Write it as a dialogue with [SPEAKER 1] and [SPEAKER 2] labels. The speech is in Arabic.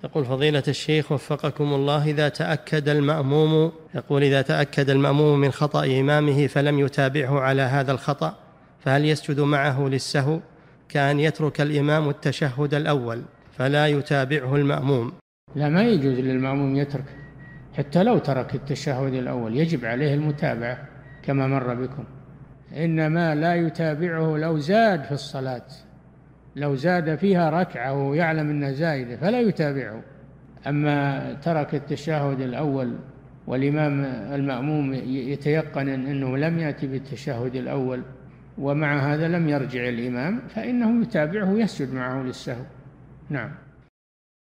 [SPEAKER 1] يقول فضيلة الشيخ وفقكم الله، إذا تأكد المأموم من خطأ إمامه فلم يتابعه على هذا الخطأ، فهل يسجد معه للسهو كأن يترك الإمام التشهد الأول فلا يتابعه المأموم؟
[SPEAKER 2] لا، ما يجوز للمأموم يترك، حتى لو ترك التشهد الأول يجب عليه المتابعة كما مر بكم، إنما لا يتابعه لو زاد في الصلاة، لو زاد فيها ركعة ويعلم أنها زائدة فلا يتابعه. أما ترك التشهد الأول والإمام المأموم يتيقن أنه لم يأتي بالتشهد الأول ومع هذا لم يرجع الإمام، فإنه يتابعه ويسجد معه للسهو. نعم.